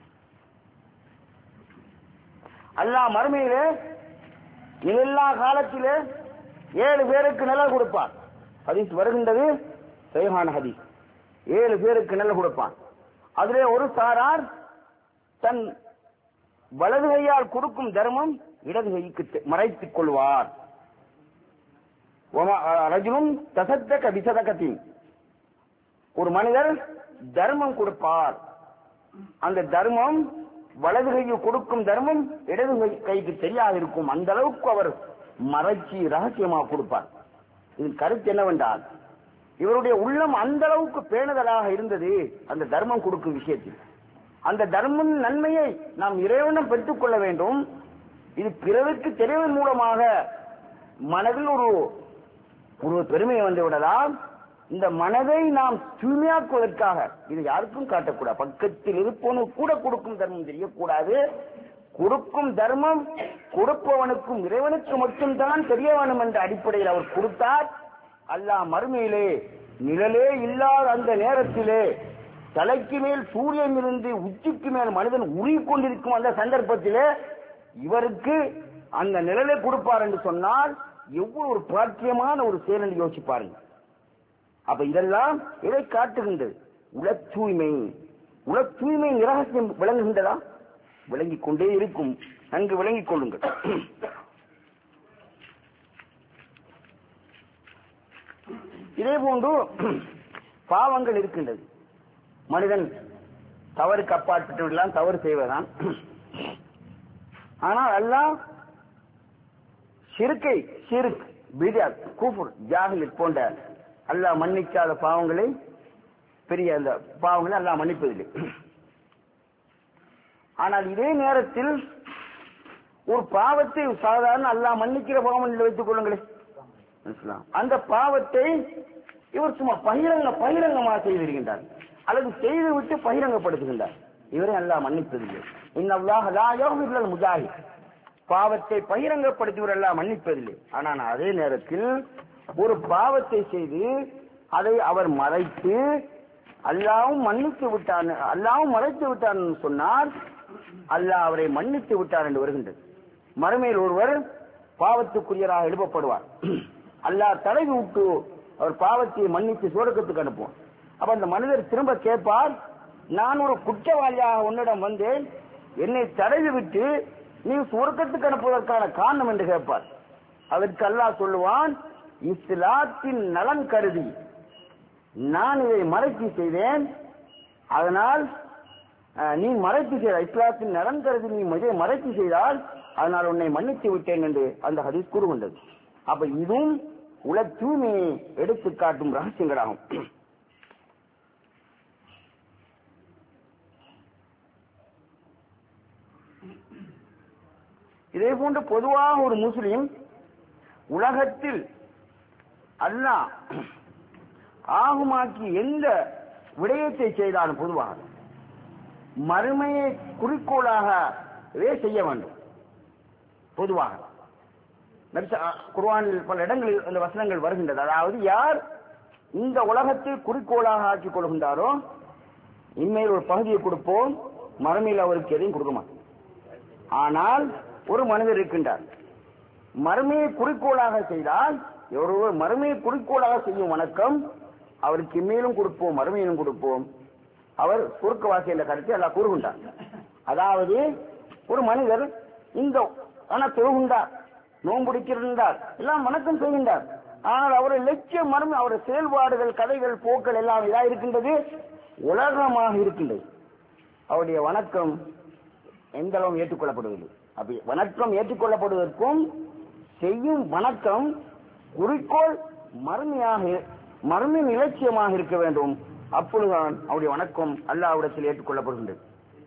A: அல்லாஹ் மறுமையிலே எல்லா காலத்திலே 7 பேருக்கு நிழல் கொடுப்பான். ஹதீஸ் வருகின்றது, சஹீஹான ஹதீஸ். 7 பேருக்கு நிழல் கொடுப்பான். அதிலே ஒரு சாரார் தன் வலது கையால் கொடுக்கும் தர்மம் இடது கைக்கு மறைத்துக் கொள்வார். ரஜுலும் தசத்தக பிசதகத்தின், ஒரு மனிதர் தர்மம் கொடுப்பார். அந்த தர்மம் வலது கையில் கொடுக்கும் தர்மம் இடது கைக்கு தெரியாது இருக்கும். அந்த அளவுக்கு அவர் மறைச்சி ரகசியமாக கொடுப்பார். இதன் கருத்து என்னவென்றால், இவருடைய உள்ளம் அந்த அளவுக்கு பேணுதலாக இருந்தது அந்த தர்மம் கொடுக்கும் விஷயத்தில். அந்த தர்மம் நன்மையை நாம் இறைவனம் பெற்றுக் கொள்ள வேண்டும். இது பிறருக்கு தெரிவதன் மூலமாக மனதில் ஒரு பெருமையை வந்து விடலாம். இந்த மனதை நாம் தூய்மையாக்குவதற்காக இது யாருக்கும் காட்டக்கூடாது. பக்கத்தில் இருப்பவனு கூட கொடுக்கும் தர்மம் தெரியக்கூடாது. கொடுக்கும் தர்மம் கொடுப்பவனுக்கும் இறைவனுக்கு மட்டும்தான் தெரிய வேணும் என்ற அடிப்படையில் அவர் கொடுத்தார். அல்லாஹ் மறுமையிலே நிழலே இல்லாத அந்த நேரத்திலே தலைக்கு மேல் சூரியன் இருந்து உச்சிக்கு மேல் மனிதன் உருகிக்கொண்டிருக்கும் அந்த சந்தர்ப்பத்திலே இவருக்கு அந்த நிழலை கொடுப்பார் என்று சொன்னால் எவ்வளவு ஒரு பாக்கியமான ஒரு செயல் என்று யோசிச்சு பாருங்க. அப்ப இதெல்லாம் இதை காட்டுகின்றது. உல தூய்மை ரகசியம் விளங்குகின்றதா? விளங்கிக் கொண்டே இருக்கும். நன்கு விளங்கிக் கொள்ளுங்கள். இதே போன்று பாவங்கள் இருக்கின்றது. மனிதன் தவறுக்கு அப்பாற்பட்டு விடலாம், தவறு செய்வதான். ஆனால் அல்லாஹ் ஷிர்க், பித்அத், குஃப்ர், ஜாஹிலியத் போன்ற அல்லாஹ் மன்னிக்காத பாவங்களை, பெரிய அந்த பாவங்களை அல்லாஹ் மன்னிப்பதில்லை. ஆனால் இதே நேரத்தில் ஒரு பாவத்தை சாதாரண அல்லாஹ் மன்னிக்கிற பாவம் என்று வைத்துக் கொள்ளுங்களேன். அந்த பாவத்தை இவர் சும்மா பகிரங்கமாக செய்திருக்கின்றார், அல்லது செய்துவிட்டு பகிரங்கப்படுத்துகின்றார். இவரை அல்லாஹ் மன்னிப்பதில்லை. இன்னல்லாஹ் லா யக்ஃபிரு லில் முஜாஹித், பாவத்தை பகிரங்கப்படுத்தியவர் எல்லாம் மன்னிப்பதில்லை. ஆனால் அதே நேரத்தில் ஒரு பாவத்தை செய்து அதை அவர் மறைத்து அல்லாவும் மன்னித்து விட்டான், அல்லாவும் மறைத்து விட்டான் சொன்னால் அல்லாஹ் அவரை மன்னித்து விட்டார் என்று வருகின்றது. மறுமையில் ஒருவர் பாவத்துக்குரியராக எழுப்பப்படுவார். அல்லாஹ் தடவி விட்டு அவர் பாவத்தை மன்னித்து சுவர்க்கத்துக்கு அனுப்புவார். அப்ப அந்த மனிதர் திரும்ப கேட்பார், நான் ஒரு குற்றவாளியாக உன்னிடம் வந்தேன், என்னை தடவி விட்டு நீ சுவர்க்கத்துக்கு அனுப்புவதற்கான காரணம் என்று கேட்பார். அதற்கு அல்லாஹ் சொல்லுவான், இஸ்லாத்தின் நலன் கருதி நான் இதை மறைச்சி செய்தேன், அதனால் நீ மறைத்து செய்த இஸ்லாத்தின் நலன் கருதி நீ இதை மறைத்து செய்தால் அதனால் உன்னை மன்னித்து விட்டேன் என்று அந்த ஹதீஸ் கூறுகின்றது. அப்ப இதுவும் உல தூய்மையை எடுத்து காட்டும் ரகசியங்களாகும். இதே போன்று பொதுவாக ஒரு முஸ்லிம் உலகத்தில் அல்லாஹ் ஆகுமாக்கி எந்த விடயத்தை செய்தாலும் பொதுவாக மறுமையை குறிக்கோளாகவே செய்ய வேண்டும். பொதுவாக குர்ஆனில் பல இடங்களில் அந்த வசனங்கள் வருகின்றது. அதாவது யார் இந்த உலகத்தை குறிக்கோளாக ஆக்கிக் கொள்கின்றாரோ இன்மையில் ஒரு பகுதியை கொடுப்போம், மறுமையில் அவருக்கு எதையும் கொடுக்க மாட்டோம். ஆனால் ஒரு மனிதர் இருக்கின்றார், மறுமையை குறிக்கோளாக செய்தால், ஒருவர் மறுமையை குறிக்கோளாக செய்யும் வணக்கம் அவருக்கு இம்மையிலும் கொடுப்போம், மறுமையிலும் கொடுப்போம். அவர் சுருக்கவாசி என்ற கருத்தை அல்லாஹ் கூறுகின்றார். அதாவது ஒரு மனிதர் இந்த தொழுகின்றார், நோன்புடிக்கின்றார், எல்லாம் வணக்கம் செய்கின்றார். ஆனால் அவருடைய லட்சியம் மறுமை, அவருடைய செயல்பாடுகள், கதைகள், போக்கள் எல்லாம் இதா இருக்கின்றது, உலகமாக இருக்கின்றது. அவருடைய வணக்கம் எந்த அளவும் ஏற்றுக்கொள்ளப்படுவதில்லை. அப்படி வணக்கம் ஏற்றுக்கொள்ளப்படுவதற்கும் செய்யும் வணக்கம் குறிக்கோள் மறுமையின் இலட்சியமாக இருக்க வேண்டும். அப்பொழுதுதான் அவருடைய வணக்கம் அல்லாஹ்விடத்தில் ஏற்றுக்கொள்ளப்படுகின்றது.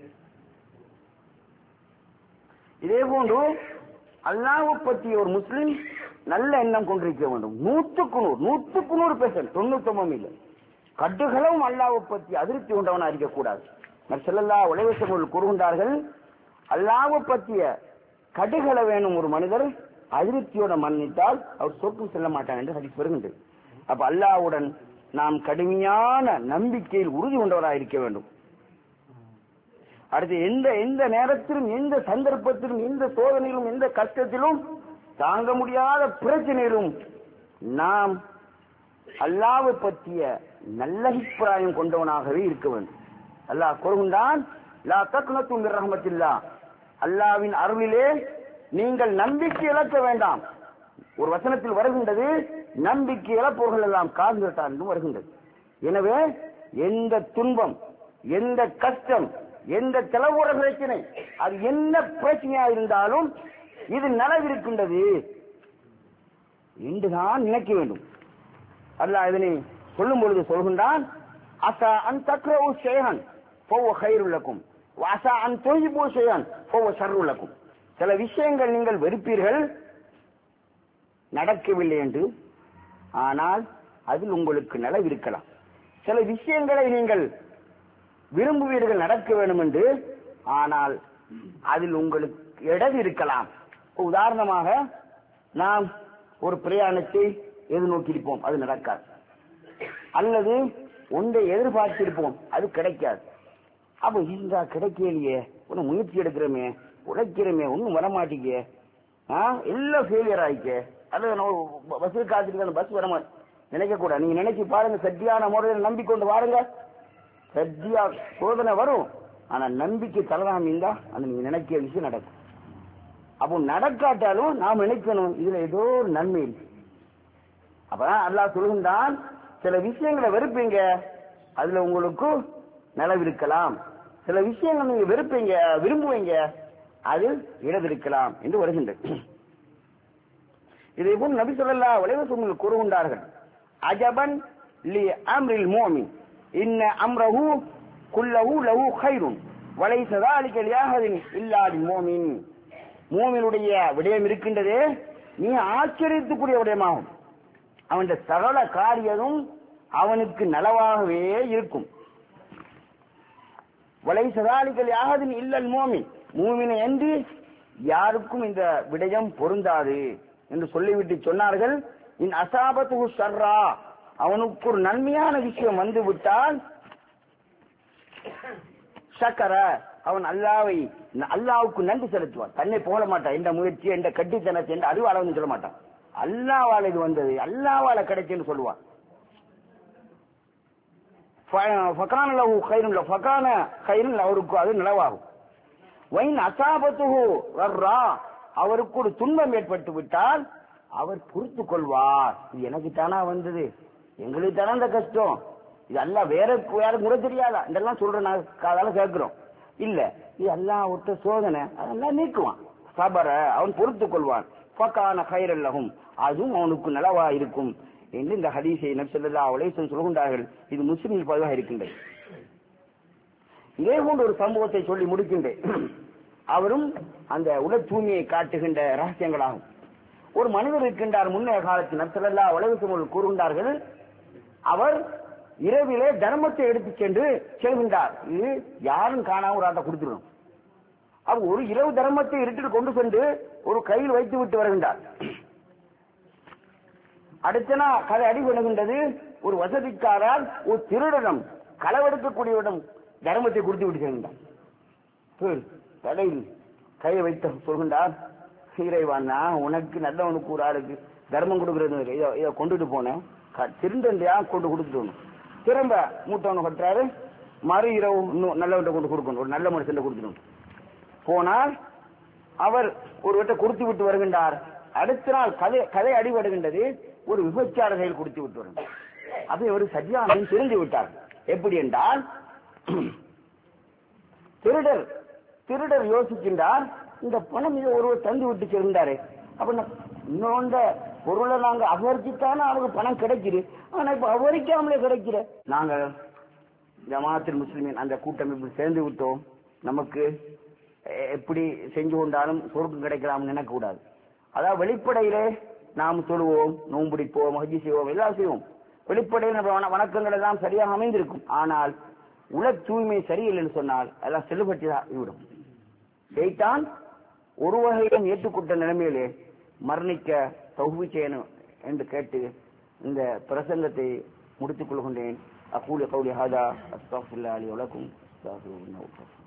A: இதே போன்று அல்லாஹ்வை பற்றி ஒரு முஸ்லிம் நல்ல எண்ணம் கொண்டிருக்க வேண்டும். 100% 99 இல்லை, கட்டுகளும் அல்லாஹ்வை பற்றி அதிருப்தி கொண்டவன் அறிக்கக்கூடாது. ஸல்லல்லாஹு அலைஹி வஸல்லம் கூறுகின்றார்கள், அல்லாஹ்வை பற்றிய கடுகளை வேணும் ஒரு மனிதர் அதிருப்தியோட மன்னித்தால் அவர் சொர்க்கம் செல்ல மாட்டார் என்று ஹதீஸ் வருகின்றது. அப்ப அல்லாஹ்வுடன் நாம் கடுமையான நம்பிக்கையில் உறுதி கொண்டவராக இருக்க வேண்டும். அடுத்து எந்த நேரத்திலும், எந்த சந்தர்ப்பத்திலும், எந்த சோதனையிலும், எந்த கஷ்டத்திலும், தாங்க முடியாத பிரச்சனையிலும் நாம் அல்லாஹ்வை பற்றிய நல்ல அபிப்பிராயம் கொண்டவனாகவே இருக்க வேண்டும். அல்லாஹ் கூறுகின்றான், லா தக்னது மின் ரஹ்மத்தில்லாஹ், அல்லாஹ்வின் அருளிலே நீங்கள் நம்பிக்கை இழக்க வேண்டாம். ஒரு வசனத்தில் வருகின்றது, நம்பிக்கை இழப்பவர்கள் எல்லாம் காதுகட்டார் என்று வருகின்றது. எனவே எந்த துன்பம், எந்த கஷ்டம், எந்த தலைமுறை பிரச்சனை, அது என்ன பிரச்சனையா இருந்தாலும் இது நலவிருக்கின்றது என்றுதான் நினைக்க வேண்டும். அல்லாஹ் இதனை சொல்லும் பொழுது சொல்கின்றான், அஸா அன் தக்ரவு ஷைஅன் ஃபஹுவ கைருல் லக்கும் வ அஸா அன் துஹிப்பு ஷைஅன் ஃபஹுவ ஷர்ருல் லக்கும். சில விஷயங்கள் நீங்கள் வெறுப்பீர்கள், நடக்கவில்லை என்று, ஆனால் அதில் உங்களுக்கு நலவிருக்கலாம். சில விஷயங்களை நீங்கள் விரும்புவீர்கள் நடக்க வேண்டும் என்று, ஆனால் அதில் உங்களுக்கு இடது இருக்கலாம். உதாரணமாக நாம் ஒரு பிரயாணத்தை எதிர்நோக்கியிருப்போம், அது நடக்காது. அல்லது ஒன்றை எதிர்பார்த்திருப்போம், அது கிடைக்காது. அப்ப இந்த கிடைக்கலையே, ஒன்னு முயற்சி எடுக்கிறோமே, உழைக்கிறோமே, ஒன்னும் வரமாட்டீங்க, எல்லாம் ஃபெயிலியர் ஆயிக்க. அது பஸ் காத்துட்டு பஸ் வரமா நினைக்க கூட. நீங்க நினைச்சு பாருங்க, சத்தியான முறையில் நம்பிக்கொண்டு வாருங்க, சத்தியா சோதனை வரும். ஆனா நம்பிக்கை தரலாம் இருந்தா அந்த நீங்க நினைக்கிற விஷயம் நடக்கும். அப்போ நடக்காட்டாலும் நாம் நினைக்கணும், இதுல ஏதோ ஒரு நன்மை இருக்கு. அப்பதான் அல்லாஹ் சொல்லுகின்றான், சில விஷயங்களை வெறுப்பீங்க, அதுல உங்களுக்கு நலவு இருக்கலாம். சில விஷயங்கள் நீங்க வெறுப்பீங்க, விரும்புவீங்க, அதில் இடது இருக்கலாம் என்று வருகின்றது. இதே போல் நபி ஸல்லல்லாஹு அலைஹி வஸல்லம் கூறுகின்றார்கள், அஜபன் லி அம்ரில் முஃமின் இன்ன அம்ரஹு குல்லஹு லஹு கைருன் வலைஸ ஸாலிக லிஅஹதின் இல்லா லில் முஃமின். மூமினுடைய விடயம் இருக்கின்றதே, நீ ஆச்சரியத்துக்குரிய விடயமாகும். அவனுடைய சகல காரியமும் அவனுக்கு நலவாகவே இருக்கும். வலைஸ ஸாலிக லிஅஹதின் இல்லா லில் முஃமின், மூமினை என்று யாருக்கும் இந்த விடயம் பொருந்தாது என்று சொல்லிவிட்டு சொன்னார்கள், இன் அசாபத்துஹு ஷர்ரா, அவனுக்கு ஒரு நன்மையான விஷயம் வந்து விட்டால் ஷக்கர, அவன் அல்லாஹ்வுக்கு நன்றி செலுத்துவான். தன்னை போல மாட்டான், என்ற முயற்சி, என்ற கட்டித்தனத்தை, என்ற அறிவாளன்னு சொல்ல மாட்டான். அல்லாஹ்வால இது வந்தது, அல்லாஹ்வால கிடைச்சுன்னு சொல்லுவான். ஃபகான லஹு கைருன், ஃபகான கைருன், அவருக்கு அது நிலவாகும். வைன் அசாபத்துஹு ஷர்ரா, அவருக்கு ஒரு துன்பம் ஏற்பட்டு விட்டால் அவர் பொறுத்து கொள்வார். இது எனக்கு தானா வந்தது, எங்களுக்கு தானே அந்த கஷ்டம், இது அல்லாஹ் வேற யாரும் கூட தெரியாதா இதெல்லாம் சொல்ற நான் காதால கேட்கிறோம். இல்ல, இது அல்லாஹ் ஒருத்த சோதனை, அதெல்லாம் நீக்குவான். சபர, அவன் பொறுத்து கொள்வான். ஃபகான கைரல் லஹும், அதுவும் அவனுக்கு நலவா இருக்கும் என்று இந்த ஹதீஸை நபி ஸல்லல்லாஹு அலைஹி வஸல்லம் சொல்கின்றார்கள். இது முஸ்லிமில் பதிவாக இருக்கின்றது. இதே போன்ற ஒரு சம்பவத்தை சொல்லி முடிக்கின்றேன். அவரும் அந்த உடல் தூய்மையை காட்டுகின்ற ரகசியங்களாகும். ஒரு மனிதர் இருக்கின்றார், முன்னைய காலத்தில் நபி ஸல்லல்லாஹு அலைஹி வஸல்லம் கூறுகின்றார்கள், அவர் இரவிலே தர்மத்தை எடுத்து செல்கின்றார். இது யாரும் காணாம ஒரு ஆட்டை கொடுத்துடும். அவர் ஒரு இரவு தர்மத்தை இருட்டில் கொண்டு சென்று ஒரு கையில் வைத்து விட்டு வருகின்றார். அடுத்த நாள் கதை அடிபடுகின்றது. ஒரு வசதிக்காரால் ஒரு திருடனம், களவெடுக்கக்கூடியவிடம் தர்மத்தை கொடுத்து விட்டு செல்கின்றார். தலையில் கையை வைத்து சொல்கின்றார், இறைவானா, உனக்கு நல்லவனுக்கு ஒரு ஆளுக்கு தர்மம் கொடுக்கறது, இதை கொண்டுட்டு போனேன், திருண்டா கொண்டு கொடுத்துட்டு திரும்ப மூட்டவனு கட்டுறாரு, மறு இரவு நல்லவன்கிட்ட கொண்டு கொடுக்கணும், ஒரு நல்ல மனுஷன் கொடுத்துடும். போனால் அவர் ஒரு விட்ட கொடுத்து விட்டு வருகின்றார். அடுத்த நாள் கதை அடிபடுகின்றது, ஒரு விபச்சார செயல் கொடுத்து விட்டு வருகின்றார். அதை ஒரு சத்தியானவன் தெரிந்து விட்டார். எப்படி என்றால், திருடர் யோசிக்கின்றார், இந்த பணம் இதை ஒருவர் தந்து விட்டு சென்றாரு, அப்ப இன்னொன்ற பொருளை நாங்க அபகரிச்சுத்தானே அவருக்கு பணம் கிடைக்குது, ஆனா இப்ப அபகரிக்காமலே கிடைக்கிற. நாங்க ஜமாஅத்துல் முஸ்லிமீன் அந்த கூட்டமைப்பு சேர்ந்து விட்டோம், நமக்கு எப்படி செஞ்சு கொண்டாலும் சொர்க்கம் கிடைக்கலாம்னு நினைக்க கூடாது. அதாவது வெளிப்படையிலே நாம் சொல்லுவோம், நோம்பிடிப்போம், ஹஜ்ஜி செய்வோம், எல்லாம் செய்வோம், வெளிப்படையில் வணக்கங்கள் எல்லாம் சரியாக அமைந்திருக்கும். ஆனால் உல தூய்மை சரியில்லைன்னு சொன்னால் அதெல்லாம் செல்லுபட்டுதான் விடும். ஷைத்தான் ஒரு வகையிலும் ஏற்றுக்கொண்ட நிலைமையிலே மரணிக்க தௌஃபீக் செய்யணும் என்று கேட்டு இந்த பிரசங்கத்தை முடித்துக் கொள்கின்றேன். அகூலு கௌலி ஹாதா அஸ்தக்ஃபிருல்லாஹி லி வ லக்கும்.